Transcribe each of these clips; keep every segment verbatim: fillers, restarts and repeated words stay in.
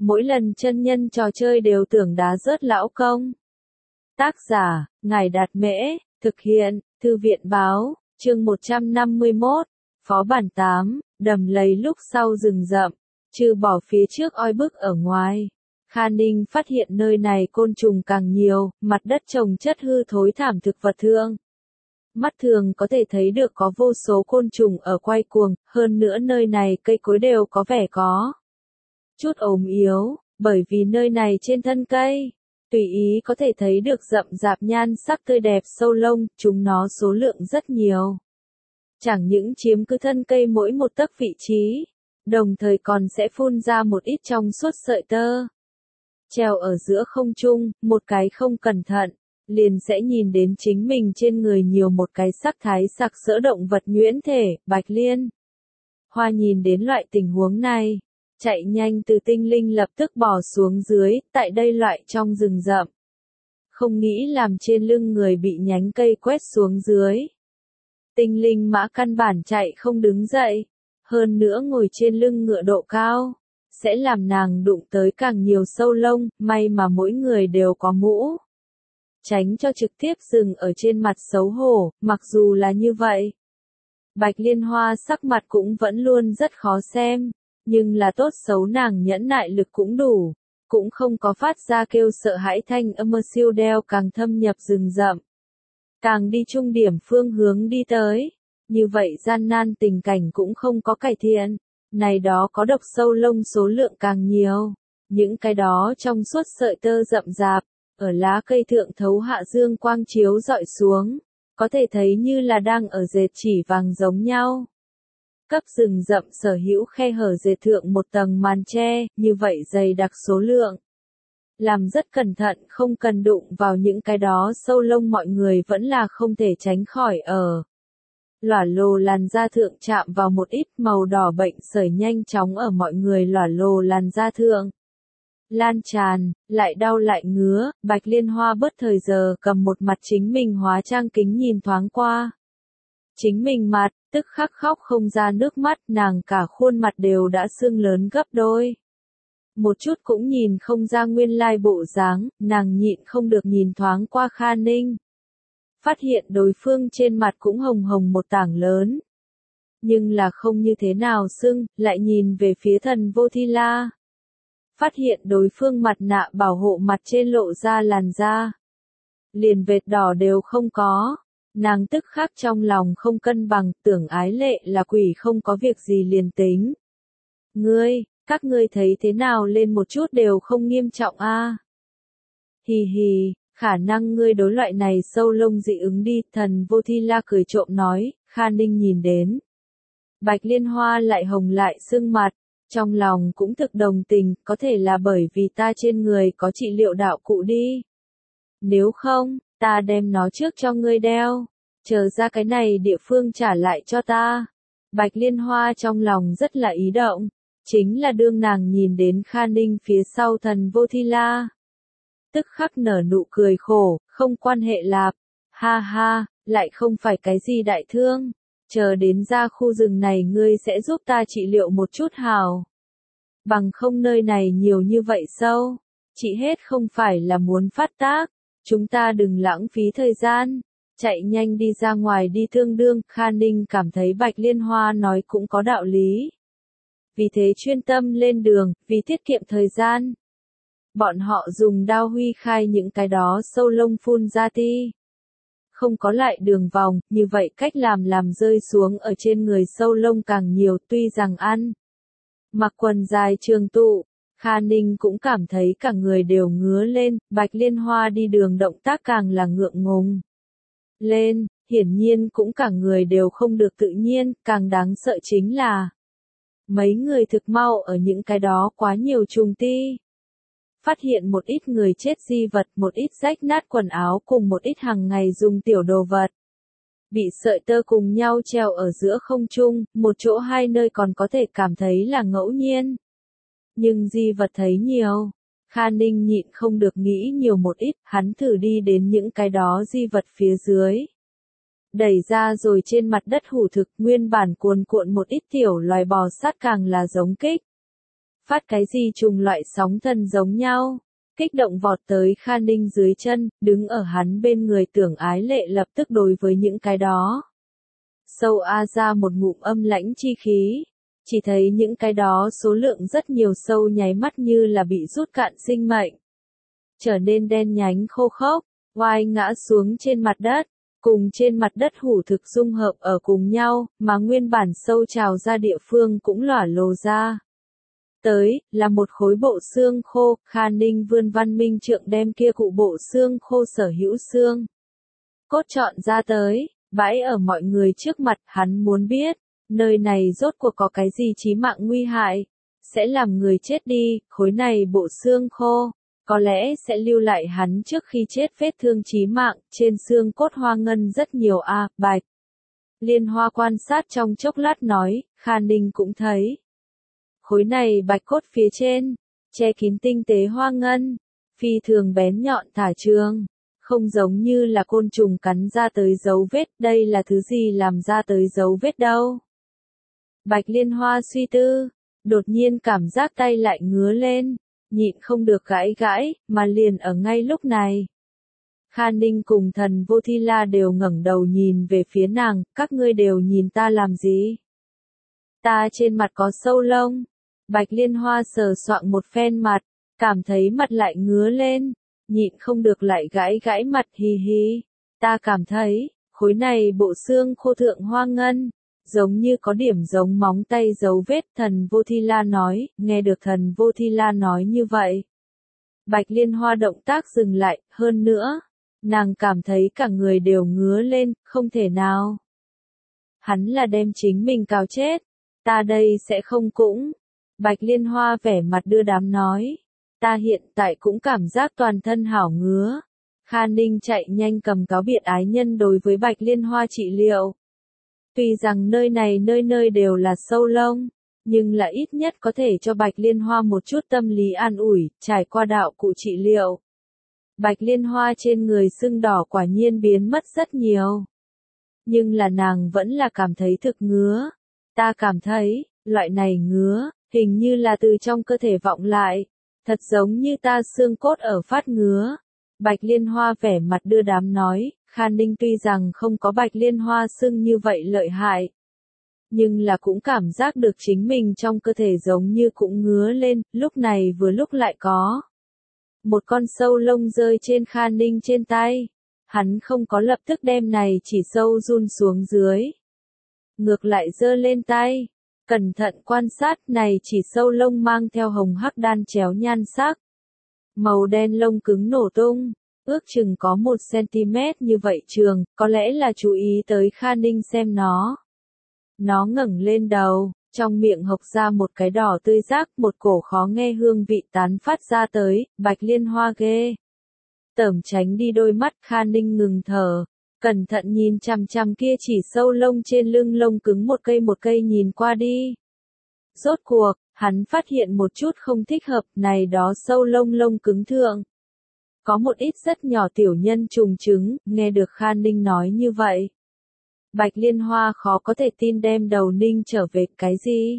mỗi lần chân nhân trò chơi đều tưởng đá rớt lão công. Tác giả, Ngài Đạt Mễ, thực hiện, Thư viện Báo, chương một trăm năm mươi mốt, Phó bản tám, đầm lầy lúc sau rừng rậm, trừ bỏ phía trước oi bức ở ngoài. Kha Ninh phát hiện nơi này côn trùng càng nhiều, mặt đất trồng chất hư thối thảm thực vật thương. Mắt thường có thể thấy được có vô số côn trùng ở quay cuồng, hơn nữa nơi này cây cối đều có vẻ có chút ốm yếu, bởi vì nơi này trên thân cây, tùy ý có thể thấy được rậm rạp nhan sắc tươi đẹp sâu lông, chúng nó số lượng rất nhiều. Chẳng những chiếm cứ thân cây mỗi một tấc vị trí, đồng thời còn sẽ phun ra một ít trong suốt sợi tơ. Treo ở giữa không trung, một cái không cẩn thận, liền sẽ nhìn đến chính mình trên người nhiều một cái sắc thái sặc sỡ động vật nhuyễn thể, Bạch Liên Hoa nhìn đến loại tình huống này, chạy nhanh từ tinh linh lập tức bò xuống dưới, tại đây loại trong rừng rậm. Không nghĩ làm trên lưng người bị nhánh cây quét xuống dưới. Tinh linh mã căn bản chạy không đứng dậy, hơn nữa ngồi trên lưng ngựa độ cao, sẽ làm nàng đụng tới càng nhiều sâu lông, may mà mỗi người đều có mũ. Tránh cho trực tiếp dừng ở trên mặt xấu hổ, mặc dù là như vậy. Bạch Liên Hoa sắc mặt cũng vẫn luôn rất khó xem, nhưng là tốt xấu nàng nhẫn nại lực cũng đủ, cũng không có phát ra kêu sợ hãi thanh âm siêu đeo càng thâm nhập rừng rậm. Càng đi trung điểm phương hướng đi tới, như vậy gian nan tình cảnh cũng không có cải thiện, này đó có độc sâu lông số lượng càng nhiều, những cái đó trong suốt sợi tơ rậm rạp, ở lá cây thượng thấu hạ dương quang chiếu dọi xuống, có thể thấy như là đang ở dệt chỉ vàng giống nhau. Cấp rừng rậm sở hữu khe hở dệt thượng một tầng màn tre, như vậy dày đặc số lượng. Làm rất cẩn thận không cần đụng vào những cái đó sâu lông mọi người vẫn là không thể tránh khỏi ở. Lỏa lồ làn da thượng chạm vào một ít màu đỏ bệnh sởi nhanh chóng ở mọi người lỏa lồ làn da thượng. Lan tràn, lại đau lại ngứa, Bạch Liên Hoa bớt thời giờ cầm một mặt chính mình hóa trang kính nhìn thoáng qua. Chính mình mặt, tức khắc khóc không ra nước mắt, nàng cả khuôn mặt đều đã sưng lớn gấp đôi. Một chút cũng nhìn không ra nguyên lai bộ dáng, nàng nhịn không được nhìn thoáng qua Kha Ninh. Phát hiện đối phương trên mặt cũng hồng hồng một tảng lớn. Nhưng là không như thế nào sưng, lại nhìn về phía Thần Vô Thi La. Phát hiện đối phương mặt nạ bảo hộ mặt trên lộ ra làn da. Liền vệt đỏ đều không có. Nàng tức khắc trong lòng không cân bằng, tưởng Ái Lệ là quỷ không có việc gì liền tính. Ngươi, các ngươi thấy thế nào lên một chút đều không nghiêm trọng a. À? Hì hì, khả năng ngươi đối loại này sâu lông dị ứng đi, Thần Vô Thi La cười trộm nói, Kha Ninh nhìn đến. Bạch Liên Hoa lại hồng lại sưng mặt, trong lòng cũng thực đồng tình, có thể là bởi vì ta trên người có trị liệu đạo cụ đi. Nếu không, ta đem nó trước cho ngươi đeo, chờ ra cái này địa phương trả lại cho ta. Bạch Liên Hoa trong lòng rất là ý động, chính là đương nàng nhìn đến Kha Ninh phía sau Thần Vô Thi La. Tức khắc nở nụ cười khổ, không quan hệ lạp, ha ha, lại không phải cái gì đại thương, chờ đến ra khu rừng này ngươi sẽ giúp ta trị liệu một chút hào. Bằng không nơi này nhiều như vậy sâu, trị hết không phải là muốn phát tác, chúng ta đừng lãng phí thời gian, chạy nhanh đi ra ngoài đi thương đương. Kha Ninh cảm thấy Bạch Liên Hoa nói cũng có đạo lý. Vì thế chuyên tâm lên đường, vì tiết kiệm thời gian. Bọn họ dùng đao huy khai những cái đó sâu lông phun ra ti. Không có lại đường vòng, như vậy cách làm làm rơi xuống ở trên người sâu lông càng nhiều, tuy rằng ăn. Mặc quần dài trường tụ, Kha Ninh cũng cảm thấy cả người đều ngứa lên, Bạch Liên Hoa đi đường động tác càng là ngượng ngùng. Lên, hiển nhiên cũng cả người đều không được tự nhiên, càng đáng sợ chính là mấy người thực mau ở những cái đó quá nhiều trùng ti. Phát hiện một ít người chết di vật, một ít rách nát quần áo cùng một ít hàng ngày dùng tiểu đồ vật. Bị sợi tơ cùng nhau treo ở giữa không trung, một chỗ hai nơi còn có thể cảm thấy là ngẫu nhiên. Nhưng di vật thấy nhiều, Kha Ninh nhịn không được nghĩ nhiều một ít, hắn thử đi đến những cái đó di vật phía dưới. Đẩy ra rồi trên mặt đất hủ thực, nguyên bản cuồn cuộn một ít tiểu loài bò sát càng là giống kích. phát cái gì trùng loại sóng thần giống nhau. Kích động vọt tới Kha Ninh dưới chân, đứng ở hắn bên người Tưởng Ái Lệ lập tức đối với những cái đó. Sâu a ra một ngụm âm lãnh chi khí. Chỉ thấy những cái đó số lượng rất nhiều sâu nháy mắt như là bị rút cạn sinh mệnh. Trở nên đen nhánh khô khốc, oai ngã xuống trên mặt đất, cùng trên mặt đất hủ thực dung hợp ở cùng nhau, mà nguyên bản sâu trào ra địa phương cũng lỏa lồ ra. Tới, là một khối bộ xương khô, Kha Ninh vươn văn minh trượng đem kia cụ bộ xương khô sở hữu xương. Cốt trọn ra tới, bãi ở mọi người trước mặt, hắn muốn biết, nơi này rốt cuộc có cái gì chí mạng nguy hại, sẽ làm người chết đi, khối này bộ xương khô, có lẽ sẽ lưu lại hắn trước khi chết vết thương chí mạng, trên xương cốt hoa ngân rất nhiều a, à, Bạch. Liên Hoa quan sát trong chốc lát nói, Kha Ninh cũng thấy. Khối này bạch cốt phía trên, che kín tinh tế hoa ngân, phi thường bén nhọn thả trường, không giống như là côn trùng cắn ra tới dấu vết, đây là thứ gì làm ra tới dấu vết đâu. Bạch Liên Hoa suy tư, đột nhiên cảm giác tay lại ngứa lên, nhịn không được gãi gãi, mà liền ở ngay lúc này. Kha Ninh cùng Thần Vô Thi La đều ngẩng đầu nhìn về phía nàng, các ngươi đều nhìn ta làm gì? Ta trên mặt có sâu lông. Bạch Liên Hoa sờ soạng một phen mặt, cảm thấy mặt lại ngứa lên, nhịn không được lại gãi gãi mặt hì hì. Ta cảm thấy, khối này bộ xương khô thượng hoa ngân, giống như có điểm giống móng tay dấu vết. Thần Vô Thi La nói, nghe được Thần Vô Thi La nói như vậy. Bạch Liên Hoa động tác dừng lại, hơn nữa, nàng cảm thấy cả người đều ngứa lên, không thể nào. Hắn là đem chính mình cào chết, ta đây sẽ không cũng. Bạch Liên Hoa vẻ mặt đưa đám nói, ta hiện tại cũng cảm giác toàn thân hảo ngứa. Kha Ninh chạy nhanh cầm cáo biệt ái nhân đối với Bạch Liên Hoa trị liệu. Tuy rằng nơi này nơi nơi đều là sâu lông, nhưng là ít nhất có thể cho Bạch Liên Hoa một chút tâm lý an ủi, trải qua đạo cụ trị liệu. Bạch Liên Hoa trên người sưng đỏ quả nhiên biến mất rất nhiều. Nhưng là nàng vẫn là cảm thấy thực ngứa. Ta cảm thấy, loại này ngứa, hình như là từ trong cơ thể vọng lại, thật giống như ta xương cốt ở phát ngứa. Bạch Liên Hoa vẻ mặt đưa đám nói, Kha Ninh tuy rằng không có Bạch Liên Hoa sưng như vậy lợi hại, nhưng là cũng cảm giác được chính mình trong cơ thể giống như cũng ngứa lên, lúc này vừa lúc lại có. Một con sâu lông rơi trên Kha Ninh trên tay, hắn không có lập tức đem này chỉ sâu run xuống dưới. Ngược lại giơ lên tay, cẩn thận quan sát này chỉ sâu lông mang theo hồng hắc đan chéo nhan sắc. Màu đen lông cứng nổ tung, ước chừng có một xăng-ti-mét như vậy trường, có lẽ là chú ý tới Kha Ninh xem nó. Nó ngẩng lên đầu, trong miệng hộc ra một cái đỏ tươi rác, một cổ khó nghe hương vị tán phát ra tới, Bạch Liên Hoa ghê. Tởm tránh đi đôi mắt. Kha Ninh ngừng thở, cẩn thận nhìn chằm chằm kia chỉ sâu lông trên lưng lông cứng một cây một cây nhìn qua đi. Rốt cuộc, hắn phát hiện một chút không thích hợp, này đó sâu lông lông cứng thượng. Có một ít rất nhỏ tiểu nhân trùng trứng, nghe được Kha Ninh nói như vậy. Bạch Liên Hoa khó có thể tin đem đầu ninh trở về, cái gì?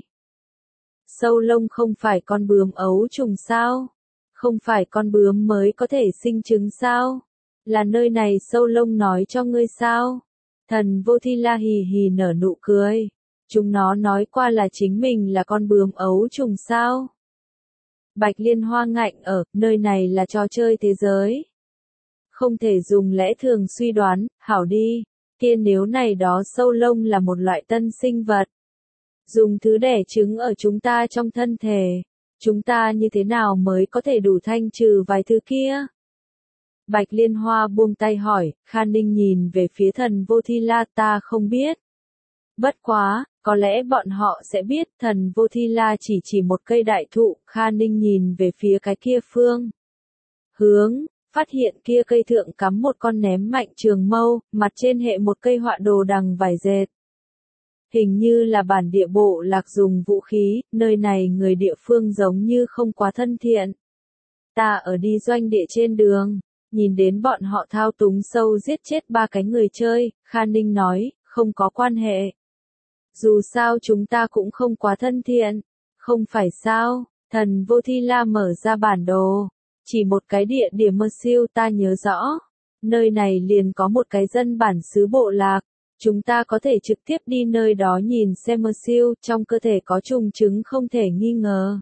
Sâu lông không phải con bướm ấu trùng sao? Không phải con bướm mới có thể sinh trứng sao? Là nơi này sâu lông nói cho ngươi sao? Thần Vô Thi La hì hì nở nụ cười. Chúng nó nói qua là chính mình là con bướm ấu trùng sao? Bạch Liên Hoa ngạnh ở, nơi này là trò chơi thế giới. Không thể dùng lẽ thường suy đoán, hảo đi. Kia nếu này đó sâu lông là một loại tân sinh vật. Dùng thứ đẻ trứng ở chúng ta trong thân thể. Chúng ta như thế nào mới có thể đủ thanh trừ vài thứ kia? Bạch Liên Hoa buông tay hỏi, Kha Ninh nhìn về phía Thần Vô Thi La, ta không biết. Bất quá, có lẽ bọn họ sẽ biết. Thần Vô Thi La chỉ chỉ một cây đại thụ, Kha Ninh nhìn về phía cái kia phương hướng, phát hiện kia cây thượng cắm một con ném mạnh trường mâu, mặt trên hệ một cây họa đồ đằng vải dệt. Hình như là bản địa bộ lạc dùng vũ khí, nơi này người địa phương giống như không quá thân thiện. Ta ở đi doanh địa trên đường, nhìn đến bọn họ thao túng sâu giết chết ba cái người chơi, Kha Ninh nói, không có quan hệ. Dù sao chúng ta cũng không quá thân thiện, không phải sao? Thần Vô Thi La mở ra bản đồ. Chỉ một cái địa điểm mơ siêu ta nhớ rõ. Nơi này liền có một cái dân bản xứ bộ lạc. Chúng ta có thể trực tiếp đi nơi đó nhìn xem mơ siêu trong cơ thể có trùng trứng không thể nghi ngờ.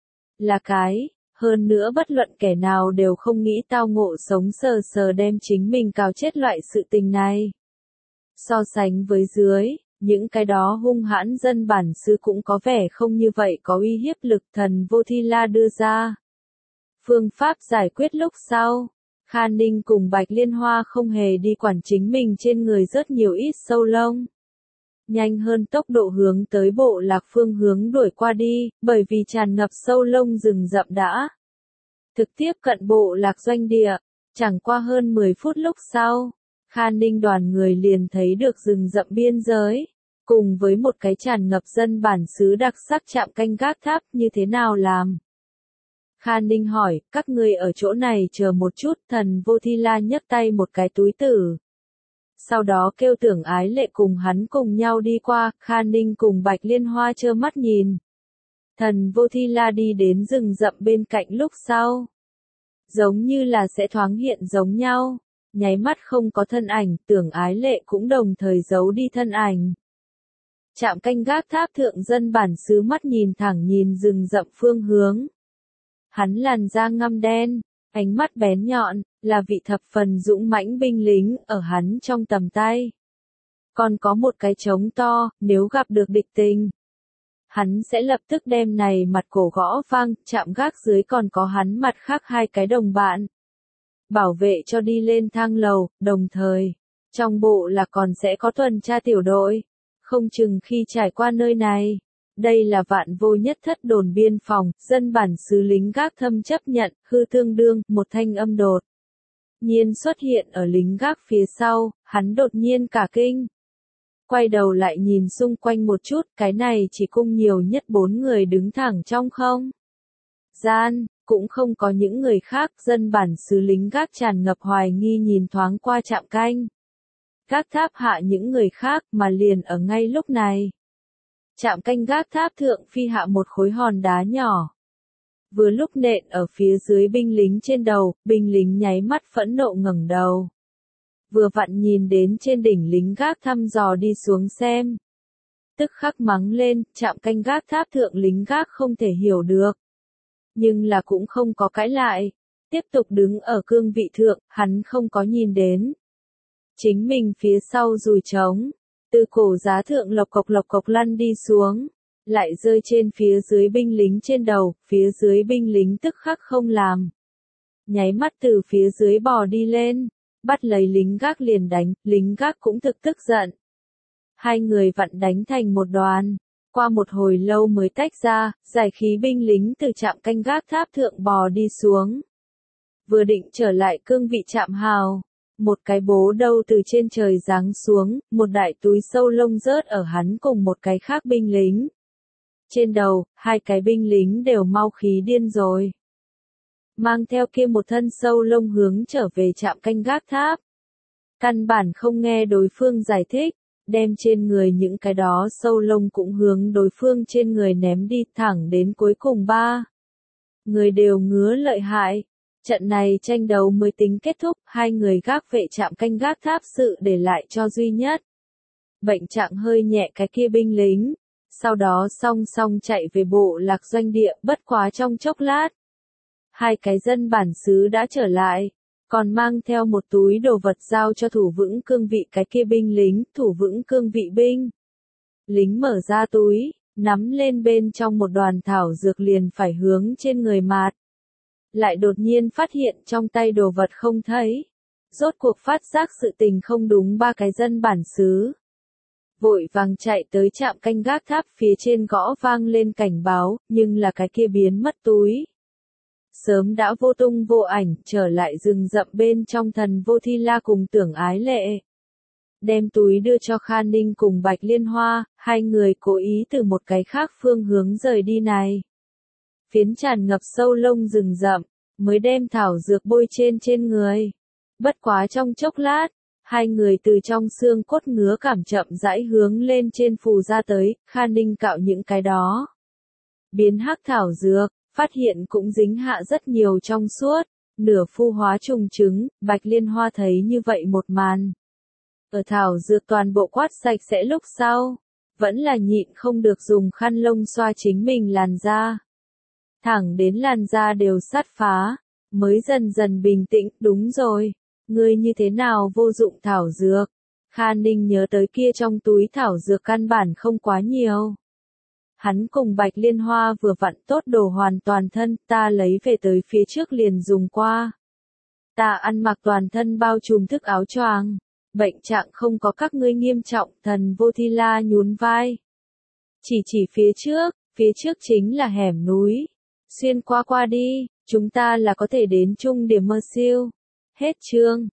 Là cái, hơn nữa bất luận kẻ nào đều không nghĩ tao ngộ sống sờ sờ đem chính mình cào chết loại sự tình này. So sánh với dưới, những cái đó hung hãn dân bản xứ cũng có vẻ không như vậy có uy hiếp lực Thần Vô Thi La đưa ra. Phương pháp giải quyết lúc sau, Kha Ninh cùng Bạch Liên Hoa không hề đi quản chính mình trên người rất nhiều ít sâu lông. Nhanh hơn tốc độ hướng tới bộ lạc phương hướng đuổi qua đi, bởi vì tràn ngập sâu lông rừng rậm đã. Thực tiếp cận bộ lạc doanh địa, chẳng qua hơn mười phút lúc sau, Kha Ninh đoàn người liền thấy được rừng rậm biên giới, cùng với một cái tràn ngập dân bản xứ đặc sắc trạm canh gác tháp như thế nào làm. Kha Ninh hỏi, các ngươi ở chỗ này chờ một chút, Thần Vô Thi La nhấc tay một cái túi tử. Sau đó kêu Tưởng Ái Lệ cùng hắn cùng nhau đi qua, Kha Ninh cùng Bạch Liên Hoa trơ mắt nhìn. Thần Vô Thi La đi đến rừng rậm bên cạnh lúc sau. Giống như là sẽ thoáng hiện giống nhau, nháy mắt không có thân ảnh, Tưởng Ái Lệ cũng đồng thời giấu đi thân ảnh. Trạm canh gác tháp thượng dân bản xứ mắt nhìn thẳng nhìn rừng rậm phương hướng. Hắn làn da ngăm đen, ánh mắt bén nhọn, là vị thập phần dũng mãnh binh lính ở hắn trong tầm tay. Còn có một cái trống to, nếu gặp được địch tình, hắn sẽ lập tức đem này mặt cổ gõ vang, chạm gác dưới còn có hắn mặt khác hai cái đồng bạn. Bảo vệ cho đi lên thang lầu, đồng thời, trong bộ là còn sẽ có tuần tra tiểu đội, không chừng khi trải qua nơi này. Đây là Vạn Vô Nhất Thất đồn biên phòng, dân bản xứ lính gác thâm chấp nhận, hư tương đương, một thanh âm đột nhiên xuất hiện ở lính gác phía sau, hắn đột nhiên cả kinh. Quay đầu lại nhìn xung quanh một chút, cái này chỉ cung nhiều nhất bốn người đứng thẳng trong không gian, cũng không có những người khác, dân bản xứ lính gác tràn ngập hoài nghi nhìn thoáng qua trạm canh. Gác tháp hạ những người khác mà liền ở ngay lúc này. Trạm canh gác tháp thượng phi hạ một khối hòn đá nhỏ. Vừa lúc nện ở phía dưới binh lính trên đầu, binh lính nháy mắt phẫn nộ ngẩng đầu. Vừa vặn nhìn đến trên đỉnh lính gác thăm dò đi xuống xem. Tức khắc mắng lên, trạm canh gác tháp thượng lính gác không thể hiểu được. Nhưng là cũng không có cãi lại. Tiếp tục đứng ở cương vị thượng, hắn không có nhìn đến. Chính mình phía sau dùi trống. Từ cổ giá thượng lộc cộc lộc cộc lăn đi xuống, lại rơi trên phía dưới binh lính trên đầu, phía dưới binh lính tức khắc không làm. Nháy mắt từ phía dưới bò đi lên, bắt lấy lính gác liền đánh, lính gác cũng thực tức giận. Hai người vặn đánh thành một đoàn, qua một hồi lâu mới tách ra, giải khí binh lính từ trạm canh gác tháp thượng bò đi xuống. Vừa định trở lại cương vị trạm hào. Một cái bố đâu từ trên trời giáng xuống, một đại túi sâu lông rớt ở hắn cùng một cái khác binh lính. Trên đầu, hai cái binh lính đều mau khí điên rồi. Mang theo kia một thân sâu lông hướng trở về trạm canh gác tháp. Căn bản không nghe đối phương giải thích, đem trên người những cái đó sâu lông cũng hướng đối phương trên người ném đi thẳng đến cuối cùng ba. Người đều ngứa lợi hại. Trận này tranh đấu mới tính kết thúc, hai người gác vệ trạm canh gác tháp sự để lại cho duy nhất. Bệnh trạng hơi nhẹ cái kia binh lính, sau đó song song chạy về bộ lạc doanh địa, bất quá trong chốc lát. Hai cái dân bản xứ đã trở lại, còn mang theo một túi đồ vật giao cho thủ vững cương vị cái kia binh lính, thủ vững cương vị binh. Lính mở ra túi, nắm lên bên trong một đoàn thảo dược liền phải hướng trên người mạt. Lại đột nhiên phát hiện trong tay đồ vật không thấy. Rốt cuộc phát giác sự tình không đúng ba cái dân bản xứ. Vội vàng chạy tới trạm canh gác tháp phía trên gõ vang lên cảnh báo, nhưng là cái kia biến mất túi. Sớm đã vô tung vô ảnh, trở lại rừng rậm bên trong Thần Vô Thi La cùng Tưởng Ái Lệ. Đem túi đưa cho Kha Ninh cùng Bạch Liên Hoa, hai người cố ý từ một cái khác phương hướng rời đi này. Phiến tràn ngập sâu lông rừng rậm, mới đem thảo dược bôi trên trên người. Bất quá trong chốc lát, hai người từ trong xương cốt ngứa cảm chậm rãi hướng lên trên phù ra tới, Kha Ninh cạo những cái đó. Biến hắc thảo dược, phát hiện cũng dính hạ rất nhiều trong suốt, nửa phu hóa trùng trứng, Bạch Liên Hoa thấy như vậy một màn. Ở thảo dược toàn bộ quát sạch sẽ lúc sau, vẫn là nhịn không được dùng khăn lông xoa chính mình làn da. Thẳng đến làn da đều sát phá, mới dần dần bình tĩnh, đúng rồi, ngươi như thế nào vô dụng thảo dược. Kha Ninh nhớ tới kia trong túi thảo dược căn bản không quá nhiều. Hắn cùng Bạch Liên Hoa vừa vặn tốt đồ hoàn toàn thân, ta lấy về tới phía trước liền dùng qua. Ta ăn mặc toàn thân bao trùm thức áo choàng, bệnh trạng không có các ngươi nghiêm trọng, Thần Vô Thi La nhún vai. Chỉ chỉ phía trước, phía trước chính là hẻm núi. Xuyên qua qua đi, chúng ta là có thể đến trung điểm mơ siêu. Hết chương.